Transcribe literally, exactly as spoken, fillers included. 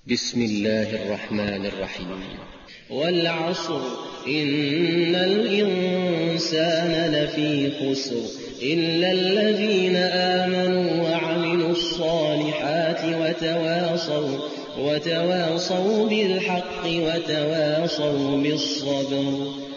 بسم الله الرحمن الرحيم. والعصر إن الإنسان لفي خسر إلا الذين آمنوا وعملوا الصالحات وتواصوا وتواصوا بالحق وتواصوا بالصبر